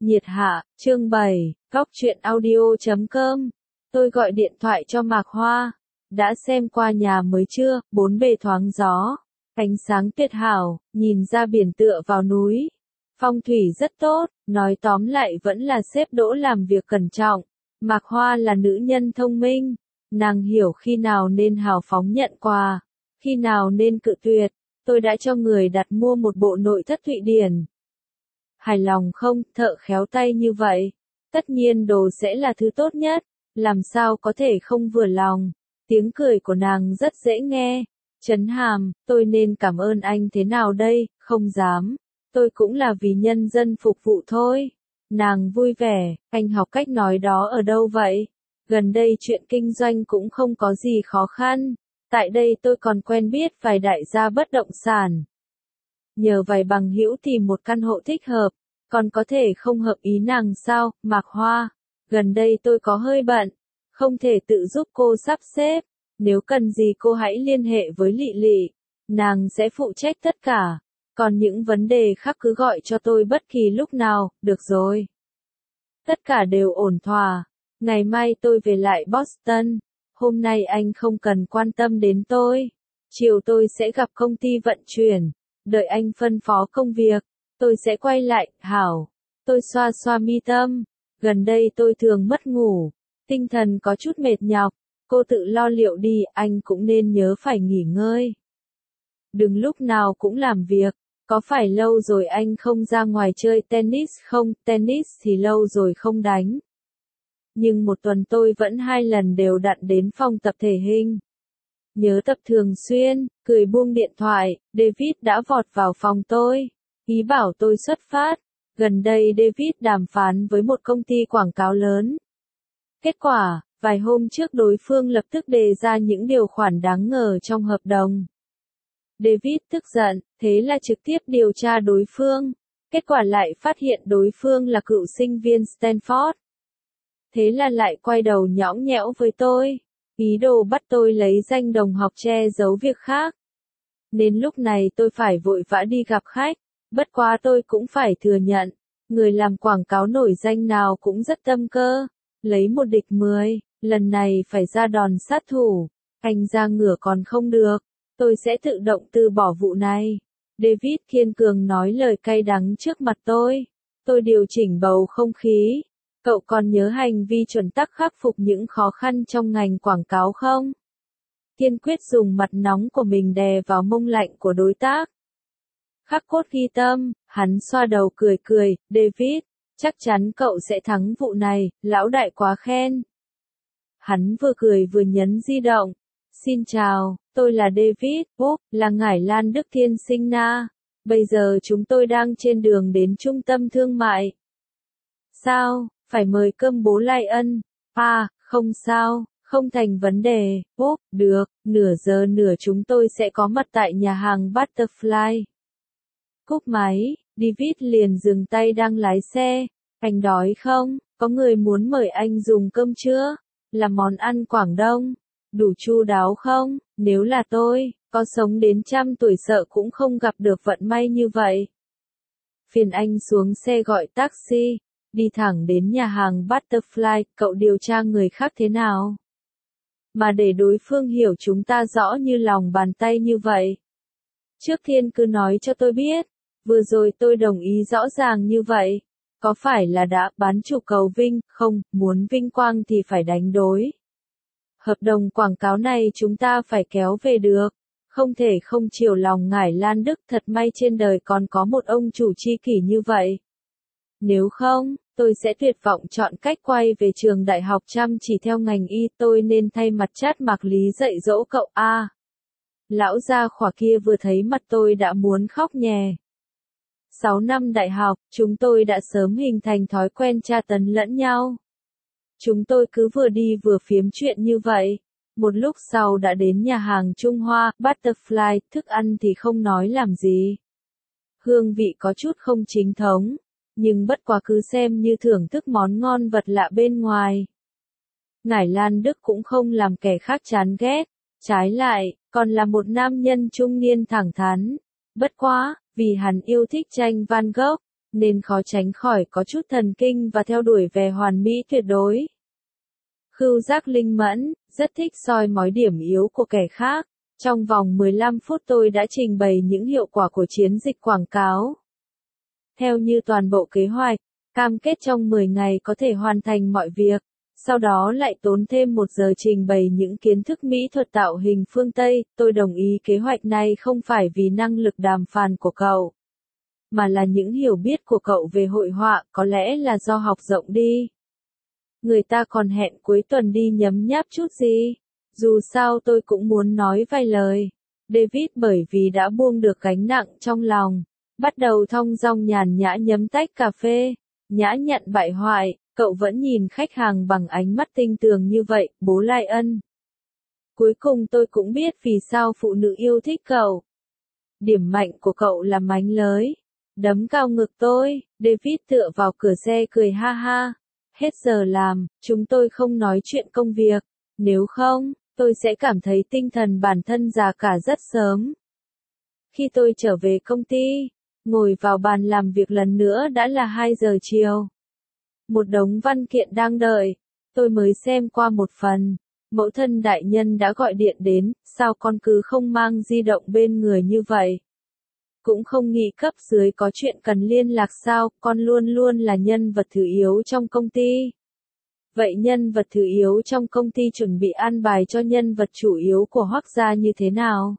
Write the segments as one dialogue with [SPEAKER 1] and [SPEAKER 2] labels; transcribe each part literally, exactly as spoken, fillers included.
[SPEAKER 1] Nhiệt hạ, chương bảy, góc truyện audio chấm com. Tôi gọi điện thoại cho Mạc Hoa. Đã xem qua nhà mới chưa? Bốn bề thoáng gió. Ánh sáng tuyệt hảo, nhìn ra biển tựa vào núi. Phong thủy rất tốt, nói tóm lại vẫn là sếp Đỗ làm việc cẩn trọng. Mạc Hoa là nữ nhân thông minh. Nàng hiểu khi nào nên hào phóng nhận quà, khi nào nên cự tuyệt. Tôi đã cho người đặt mua một bộ nội thất Thụy Điển. Hài lòng không, thợ khéo tay như vậy. Tất nhiên đồ sẽ là thứ tốt nhất, làm sao có thể không vừa lòng. Tiếng cười của nàng rất dễ nghe. Trấn Hàm, tôi nên cảm ơn anh thế nào đây? Không dám. Tôi cũng là vì nhân dân phục vụ thôi. Nàng vui vẻ, anh học cách nói đó ở đâu vậy? Gần đây chuyện kinh doanh cũng không có gì khó khăn. Tại đây tôi còn quen biết vài đại gia bất động sản. Nhờ vài bằng hữu tìm một căn hộ thích hợp, còn có thể không hợp ý nàng sao? Mạc Hoa, gần đây tôi có hơi bận, không thể tự giúp cô sắp xếp. Nếu cần gì cô hãy liên hệ với Lị Lị, nàng sẽ phụ trách tất cả. Còn những vấn đề khác cứ gọi cho tôi bất kỳ lúc nào, được rồi. Tất cả đều ổn thỏa. Ngày mai tôi về lại Boston. Hôm nay anh không cần quan tâm đến tôi. Chiều tôi sẽ gặp công ty vận chuyển. Đợi anh phân phó công việc, tôi sẽ quay lại. Hảo. Tôi xoa xoa mi tâm. Gần đây tôi thường mất ngủ. Tinh thần có chút mệt nhọc. Cô tự lo liệu đi, anh cũng nên nhớ phải nghỉ ngơi. Đừng lúc nào cũng làm việc. Có phải lâu rồi anh không ra ngoài chơi tennis không? Tennis thì lâu rồi không đánh. Nhưng một tuần tôi vẫn hai lần đều đặn đến phòng tập thể hình. Nhớ tập thường xuyên, cười buông điện thoại, David đã vọt vào phòng tôi. Ý bảo tôi xuất phát. Gần đây David đàm phán với một công ty quảng cáo lớn. Kết quả, vài hôm trước đối phương lập tức đề ra những điều khoản đáng ngờ trong hợp đồng. David tức giận, thế là trực tiếp điều tra đối phương. Kết quả lại phát hiện đối phương là cựu sinh viên Stanford. Thế là lại quay đầu nhõng nhẽo với tôi. Ý đồ bắt tôi lấy danh đồng học che giấu việc khác. Nên lúc này tôi phải vội vã đi gặp khách. Bất quá tôi cũng phải thừa nhận. Người làm quảng cáo nổi danh nào cũng rất tâm cơ. Lấy một địch mười. Lần này phải ra đòn sát thủ. Anh ra ngửa còn không được. Tôi sẽ tự động từ bỏ vụ này. David kiên cường nói lời cay đắng trước mặt tôi. Tôi điều chỉnh bầu không khí. Cậu còn nhớ hành vi chuẩn tắc khắc phục những khó khăn trong ngành quảng cáo không? Kiên quyết dùng mặt nóng của mình đè vào mông lạnh của đối tác. Khắc cốt ghi tâm, hắn xoa đầu cười cười, David, chắc chắn cậu sẽ thắng vụ này, lão đại quá khen. Hắn vừa cười vừa nhấn di động. Xin chào, tôi là David, Book, là Ngải Lan Đức Thiên Sinh Na. Bây giờ chúng tôi đang trên đường đến trung tâm thương mại. Sao, phải mời cơm bố Lai Ân? À, không sao, không thành vấn đề, Book, được, nửa giờ nửa chúng tôi sẽ có mặt tại nhà hàng Butterfly. Cúp máy, David liền dừng tay đang lái xe. Anh đói không? Có người muốn mời anh dùng cơm chưa? Là món ăn Quảng Đông. Đủ chu đáo không? Nếu là tôi, có sống đến trăm tuổi sợ cũng không gặp được vận may như vậy. Phiền anh xuống xe gọi taxi, đi thẳng đến nhà hàng Butterfly, cậu điều tra người khác thế nào? Mà để đối phương hiểu chúng ta rõ như lòng bàn tay như vậy. Trước tiên cứ nói cho tôi biết, vừa rồi tôi đồng ý rõ ràng như vậy. Có phải là đã bán chủ cầu vinh, không, muốn vinh quang thì phải đánh đối. Hợp đồng quảng cáo này chúng ta phải kéo về được. Không thể không chiều lòng Ngải Lan Đức, thật may trên đời còn có một ông chủ tri kỷ như vậy. Nếu không, tôi sẽ tuyệt vọng chọn cách quay về trường đại học chăm chỉ theo ngành y. Tôi nên thay mặt Chát Mạc Lý dạy dỗ cậu a. À, lão gia khỏa kia vừa thấy mặt tôi đã muốn khóc nhè. Sáu năm đại học, chúng tôi đã sớm hình thành thói quen tra tấn lẫn nhau. Chúng tôi cứ vừa đi vừa phiếm chuyện như vậy. Một lúc sau đã đến nhà hàng Trung Hoa, Butterfly, thức ăn thì không nói làm gì. Hương vị có chút không chính thống, nhưng bất quá cứ xem như thưởng thức món ngon vật lạ bên ngoài. Ngải Lan Đức cũng không làm kẻ khác chán ghét, trái lại, còn là một nam nhân trung niên thẳng thắn. Bất quá, vì hắn yêu thích tranh Van Gogh, nên khó tránh khỏi có chút thần kinh và theo đuổi vẻ hoàn mỹ tuyệt đối. Khứu giác linh mẫn, rất thích soi mói điểm yếu của kẻ khác. Trong vòng mười lăm phút tôi đã trình bày những hiệu quả của chiến dịch quảng cáo. Theo như toàn bộ kế hoạch, cam kết trong mười ngày có thể hoàn thành mọi việc, sau đó lại tốn thêm một giờ trình bày những kiến thức mỹ thuật tạo hình phương Tây. Tôi đồng ý kế hoạch này không phải vì năng lực đàm phán của cậu, mà là những hiểu biết của cậu về hội họa, có lẽ là do học rộng đi. Người ta còn hẹn cuối tuần đi nhấm nháp chút gì. Dù sao tôi cũng muốn nói vài lời. David bởi vì đã buông được gánh nặng trong lòng, bắt đầu thong dong nhàn nhã nhấm tách cà phê, nhã nhặn bại hoại, cậu vẫn nhìn khách hàng bằng ánh mắt tinh tường như vậy, bố Lai Ân. Cuối cùng tôi cũng biết vì sao phụ nữ yêu thích cậu. Điểm mạnh của cậu là mánh lới, đấm cao ngực tôi. David tựa vào cửa xe cười ha ha. Hết giờ làm, chúng tôi không nói chuyện công việc, nếu không, tôi sẽ cảm thấy tinh thần bản thân già cả rất sớm. Khi tôi trở về công ty, ngồi vào bàn làm việc lần nữa đã là hai giờ chiều. Một đống văn kiện đang đợi, tôi mới xem qua một phần. Mẫu thân đại nhân đã gọi điện đến, sao con cứ không mang di động bên người như vậy? Cũng không nghĩ cấp dưới có chuyện cần liên lạc sao, con luôn luôn là nhân vật thứ yếu trong công ty. Vậy nhân vật thứ yếu trong công ty chuẩn bị an bài cho nhân vật chủ yếu của Hoắc gia như thế nào?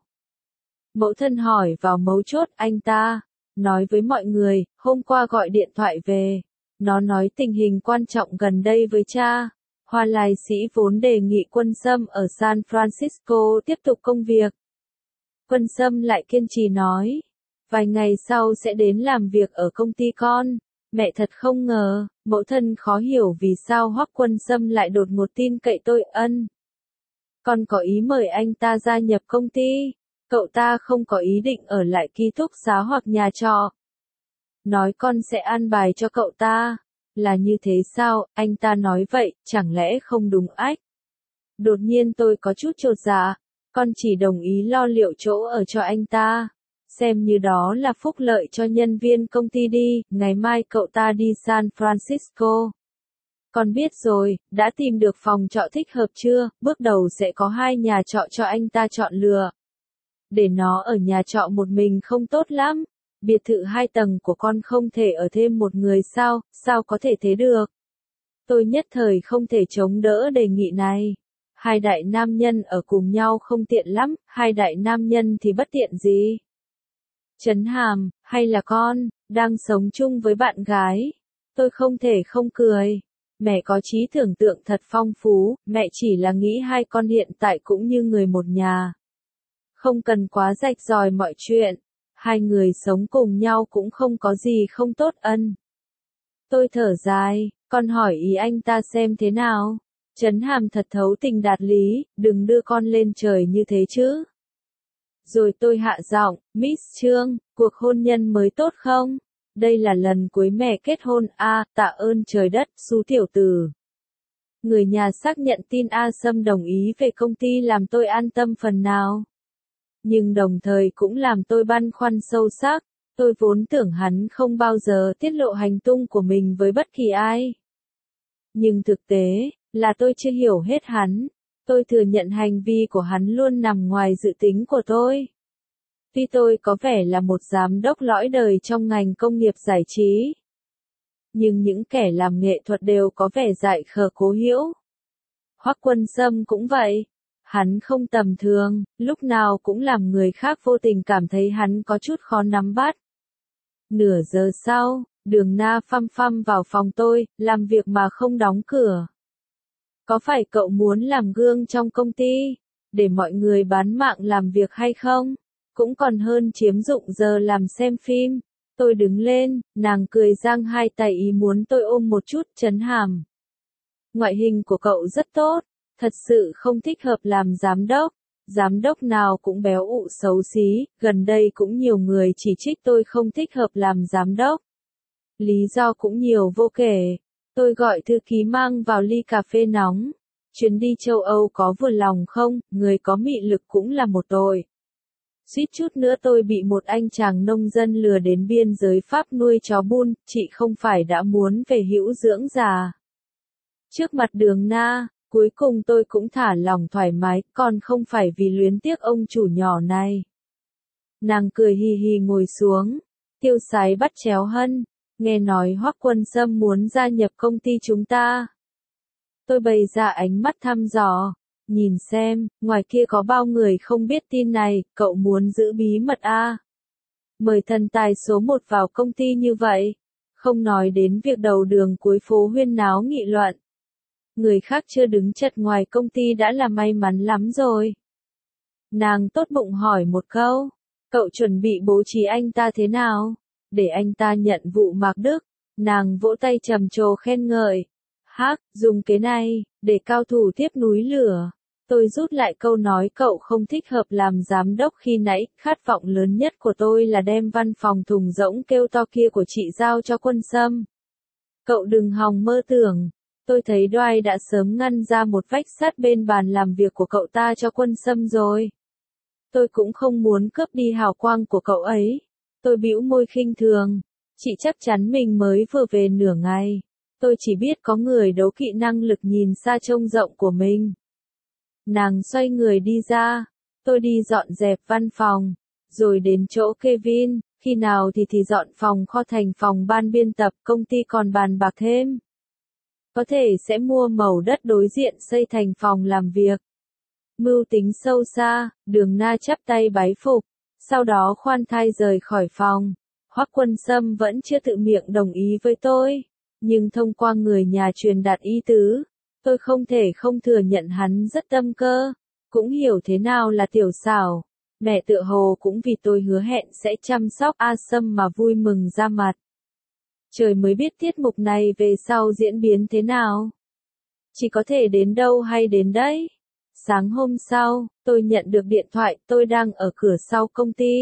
[SPEAKER 1] Mẫu thân hỏi vào mấu chốt. Anh ta nói với mọi người, hôm qua gọi điện thoại về. Nó nói tình hình quan trọng gần đây với cha. Hoa lai sĩ vốn đề nghị Quân Sâm ở San Francisco tiếp tục công việc. Quân Sâm lại kiên trì nói, vài ngày sau sẽ đến làm việc ở công ty con. Mẹ thật không ngờ. Mẫu thân khó hiểu vì sao Hoắc Quân Sâm lại đột ngột tin cậy tôi. Ân. Con có ý mời anh ta gia nhập công ty. Cậu ta không có ý định ở lại ký túc xá hoặc nhà trọ. Nói con sẽ an bài cho cậu ta. Là như thế sao? Anh ta nói vậy, chẳng lẽ không đúng ách? Đột nhiên tôi có chút chột dạ. Con chỉ đồng ý lo liệu chỗ ở cho anh ta. Xem như đó là phúc lợi cho nhân viên công ty đi, ngày mai cậu ta đi San Francisco. Con biết rồi, đã tìm được phòng trọ thích hợp chưa? Bước đầu sẽ có hai nhà trọ cho anh ta chọn lựa. Để nó ở nhà trọ một mình không tốt lắm. Biệt thự hai tầng của con không thể ở thêm một người sao, sao có thể thế được? Tôi nhất thời không thể chống đỡ đề nghị này. Hai đại nam nhân ở cùng nhau không tiện lắm, hai đại nam nhân thì bất tiện gì? Trấn Hàm, hay là con, đang sống chung với bạn gái? Tôi không thể không cười. Mẹ có trí tưởng tượng thật phong phú, mẹ chỉ là nghĩ hai con hiện tại cũng như người một nhà. Không cần quá rạch ròi mọi chuyện. Hai người sống cùng nhau cũng không có gì không tốt. Ân. Tôi thở dài, con hỏi ý anh ta xem thế nào. Trấn Hàm thật thấu tình đạt lý, đừng đưa con lên trời như thế chứ. Rồi tôi hạ giọng, Miss Trương, cuộc hôn nhân mới tốt không? Đây là lần cuối mẹ kết hôn. A, à, tạ ơn trời đất, Su tiểu tử. Người nhà xác nhận tin A Sâm đồng ý về công ty làm tôi an tâm phần nào. Nhưng đồng thời cũng làm tôi băn khoăn sâu sắc. Tôi vốn tưởng hắn không bao giờ tiết lộ hành tung của mình với bất kỳ ai. Nhưng thực tế, là tôi chưa hiểu hết hắn. Tôi thừa nhận hành vi của hắn luôn nằm ngoài dự tính của tôi. Tuy tôi có vẻ là một giám đốc lõi đời trong ngành công nghiệp giải trí, nhưng những kẻ làm nghệ thuật đều có vẻ dại khờ cố hữu. Hoắc Quân Sâm cũng vậy. Hắn không tầm thường, lúc nào cũng làm người khác vô tình cảm thấy hắn có chút khó nắm bắt. Nửa giờ sau, Đường Na phăm phăm vào phòng tôi, làm việc mà không đóng cửa. Có phải cậu muốn làm gương trong công ty, để mọi người bán mạng làm việc hay không? Cũng còn hơn chiếm dụng giờ làm xem phim. Tôi đứng lên, nàng cười giang hai tay ý muốn tôi ôm một chút. Trấn Hàm, ngoại hình của cậu rất tốt, thật sự không thích hợp làm giám đốc. Giám đốc nào cũng béo ụ xấu xí, gần đây cũng nhiều người chỉ trích tôi không thích hợp làm giám đốc. Lý do cũng nhiều vô kể. Tôi gọi thư ký mang vào ly cà phê nóng. Chuyến đi châu Âu có vừa lòng không, người có mị lực cũng là một tội. Suýt chút nữa tôi bị một anh chàng nông dân lừa đến biên giới Pháp nuôi chó bun, chị không phải đã muốn về hữu dưỡng già. Trước mặt Đường Na, cuối cùng tôi cũng thả lỏng thoải mái, còn không phải vì luyến tiếc ông chủ nhỏ này. Nàng cười hì hì ngồi xuống, Tiêu Sái bắt chéo Hân, nghe nói Hoắc Quân Sâm muốn gia nhập công ty chúng ta. Tôi bày ra ánh mắt thăm dò, nhìn xem, ngoài kia có bao người không biết tin này, cậu muốn giữ bí mật à? Mời thần tài số một vào công ty như vậy, không nói đến việc đầu đường cuối phố huyên náo nghị luận. Người khác chưa đứng chật ngoài công ty đã là may mắn lắm rồi. Nàng tốt bụng hỏi một câu, cậu chuẩn bị bố trí anh ta thế nào? Để anh ta nhận vụ Mạc Đức. Nàng vỗ tay trầm trồ khen ngợi. Hắc, dùng cái này, để cao thủ tiếp núi lửa. Tôi rút lại câu nói cậu không thích hợp làm giám đốc khi nãy, khát vọng lớn nhất của tôi là đem văn phòng thùng rỗng kêu to kia của chị giao cho Quân Sâm. Cậu đừng hòng mơ tưởng. Tôi thấy Đoai đã sớm ngăn ra một vách sắt bên bàn làm việc của cậu ta cho Quân Sâm rồi. Tôi cũng không muốn cướp đi hào quang của cậu ấy. Tôi bĩu môi khinh thường. Chị chắc chắn mình mới vừa về nửa ngày. Tôi chỉ biết có người đấu kỵ năng lực nhìn xa trông rộng của mình. Nàng xoay người đi ra. Tôi đi dọn dẹp văn phòng. Rồi đến chỗ Kevin. Khi nào thì thì dọn phòng kho thành phòng ban biên tập, công ty còn bàn bạc thêm. Có thể sẽ mua mẩu đất đối diện xây thành phòng làm việc. Mưu tính sâu xa, Đường Na chắp tay bái phục, sau đó khoan thai rời khỏi phòng. Hoắc Quân Sâm vẫn chưa tự miệng đồng ý với tôi, nhưng thông qua người nhà truyền đạt ý tứ, tôi không thể không thừa nhận hắn rất tâm cơ, cũng hiểu thế nào là tiểu xảo. Mẹ tựa hồ cũng vì tôi hứa hẹn sẽ chăm sóc A Sâm mà vui mừng ra mặt. Trời mới biết tiết mục này về sau diễn biến thế nào. Chỉ có thể đến đâu hay đến đấy. Sáng hôm sau, tôi nhận được điện thoại, tôi đang ở cửa sau công ty.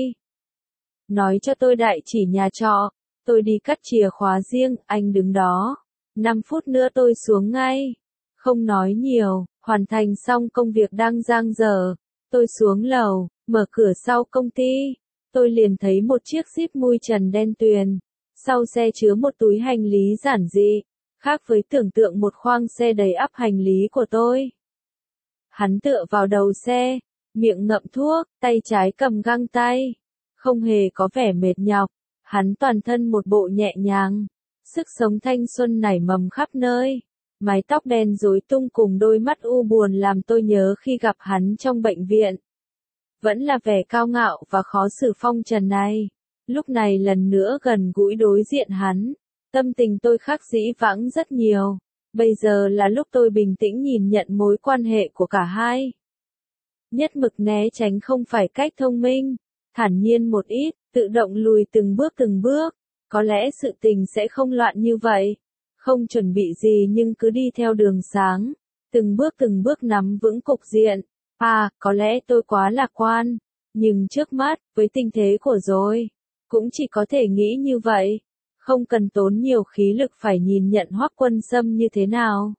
[SPEAKER 1] Nói cho tôi đại chỉ nhà trọ, tôi đi cắt chìa khóa riêng, anh đứng đó. năm phút nữa tôi xuống ngay. Không nói nhiều, hoàn thành xong công việc đang dang dở. Tôi xuống lầu, mở cửa sau công ty. Tôi liền thấy một chiếc Jeep mui trần đen tuyền. Sau xe chứa một túi hành lý giản dị, khác với tưởng tượng một khoang xe đầy ắp hành lý của tôi. Hắn tựa vào đầu xe, miệng ngậm thuốc, tay trái cầm găng tay. Không hề có vẻ mệt nhọc, hắn toàn thân một bộ nhẹ nhàng. Sức sống thanh xuân nảy mầm khắp nơi. Mái tóc đen rối tung cùng đôi mắt u buồn làm tôi nhớ khi gặp hắn trong bệnh viện. Vẫn là vẻ cao ngạo và khó xử phong trần này. Lúc này lần nữa gần gũi đối diện hắn, tâm tình tôi khác dĩ vãng rất nhiều. Bây giờ là lúc tôi bình tĩnh nhìn nhận mối quan hệ của cả hai. Nhất mực né tránh không phải cách thông minh, thản nhiên một ít, tự động lùi từng bước từng bước. Có lẽ sự tình sẽ không loạn như vậy. Không chuẩn bị gì nhưng cứ đi theo đường sáng, từng bước từng bước nắm vững cục diện. À, có lẽ tôi quá lạc quan, nhưng trước mắt, với tình thế của rồi, cũng chỉ có thể nghĩ như vậy. Không cần tốn nhiều khí lực phải nhìn nhận Hoắc Quân Sâm như thế nào.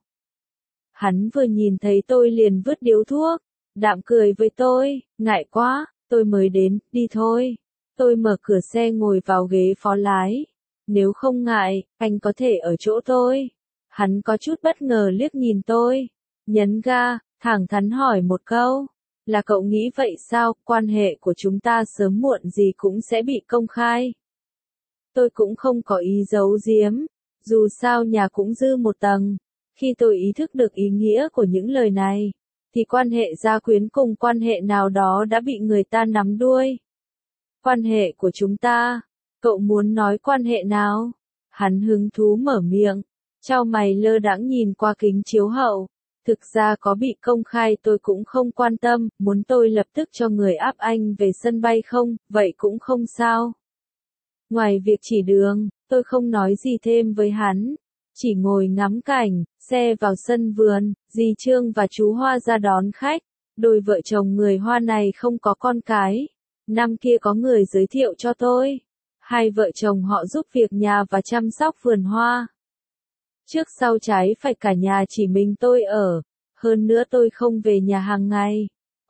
[SPEAKER 1] Hắn vừa nhìn thấy tôi liền vứt điếu thuốc, đạm cười với tôi, ngại quá, tôi mới đến, đi thôi. Tôi mở cửa xe ngồi vào ghế phó lái. Nếu không ngại, anh có thể ở chỗ tôi. Hắn có chút bất ngờ liếc nhìn tôi, nhấn ga, thẳng thắn hỏi một câu. Là cậu nghĩ vậy sao, quan hệ của chúng ta sớm muộn gì cũng sẽ bị công khai. Tôi cũng không có ý giấu giếm, dù sao nhà cũng dư một tầng. Khi tôi ý thức được ý nghĩa của những lời này, thì quan hệ gia quyến cùng quan hệ nào đó đã bị người ta nắm đuôi. Quan hệ của chúng ta, cậu muốn nói quan hệ nào? Hắn hứng thú mở miệng, chau mày lơ đãng nhìn qua kính chiếu hậu. Thực ra có bị công khai tôi cũng không quan tâm, muốn tôi lập tức cho người áp anh về sân bay không, vậy cũng không sao. Ngoài việc chỉ đường, tôi không nói gì thêm với hắn, chỉ ngồi ngắm cảnh, xe vào sân vườn, dì Trương và chú Hoa ra đón khách. Đôi vợ chồng người Hoa này không có con cái. Năm kia có người giới thiệu cho tôi. Hai vợ chồng họ giúp việc nhà và chăm sóc vườn hoa. Trước sau trái phải cả nhà chỉ mình tôi ở. Hơn nữa tôi không về nhà hàng ngày.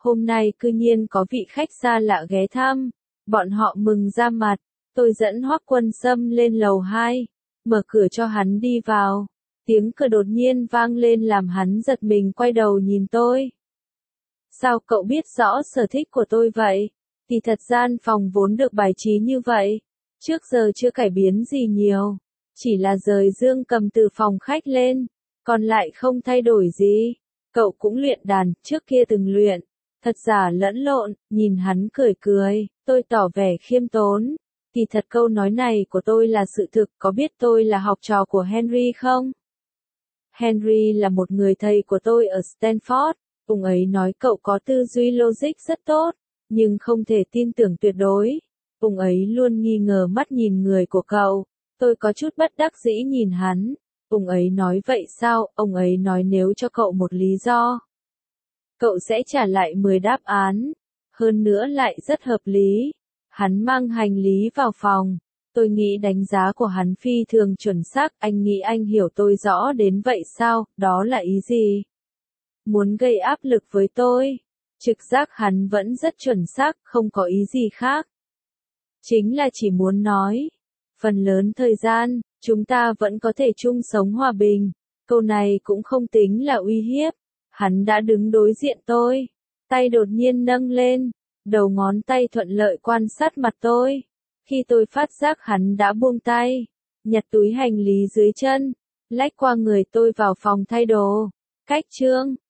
[SPEAKER 1] Hôm nay cư nhiên có vị khách xa lạ ghé thăm. Bọn họ mừng ra mặt. Tôi dẫn Hoắc Quân Sâm lên lầu hai. Mở cửa cho hắn đi vào. Tiếng cửa đột nhiên vang lên làm hắn giật mình quay đầu nhìn tôi. Sao cậu biết rõ sở thích của tôi vậy? Thì thật gian phòng vốn được bài trí như vậy. Trước giờ chưa cải biến gì nhiều. Chỉ là rời dương cầm từ phòng khách lên. Còn lại không thay đổi gì. Cậu cũng luyện đàn, trước kia từng luyện. Thật giả lẫn lộn, nhìn hắn cười cười. Tôi tỏ vẻ khiêm tốn. Thì thật câu nói này của tôi là sự thực, có biết tôi là học trò của Henry không? Henry là một người thầy của tôi ở Stanford. Ông ấy nói cậu có tư duy logic rất tốt, nhưng không thể tin tưởng tuyệt đối. Ông ấy luôn nghi ngờ mắt nhìn người của cậu. Tôi có chút bất đắc dĩ nhìn hắn. Ông ấy nói vậy sao? Ông ấy nói nếu cho cậu một lý do, cậu sẽ trả lại mười đáp án. Hơn nữa lại rất hợp lý. Hắn mang hành lý vào phòng. Tôi nghĩ đánh giá của hắn phi thường chuẩn xác. Anh nghĩ anh hiểu tôi rõ đến vậy sao? Đó là ý gì? Muốn gây áp lực với tôi. Trực giác hắn vẫn rất chuẩn xác, không có ý gì khác. Chính là chỉ muốn nói. Phần lớn thời gian, chúng ta vẫn có thể chung sống hòa bình. Câu này cũng không tính là uy hiếp. Hắn đã đứng đối diện tôi. Tay đột nhiên nâng lên. Đầu ngón tay thuận lợi quan sát mặt tôi. Khi tôi phát giác hắn đã buông tay. Nhặt túi hành lý dưới chân. Lách qua người tôi vào phòng thay đồ. Cách chương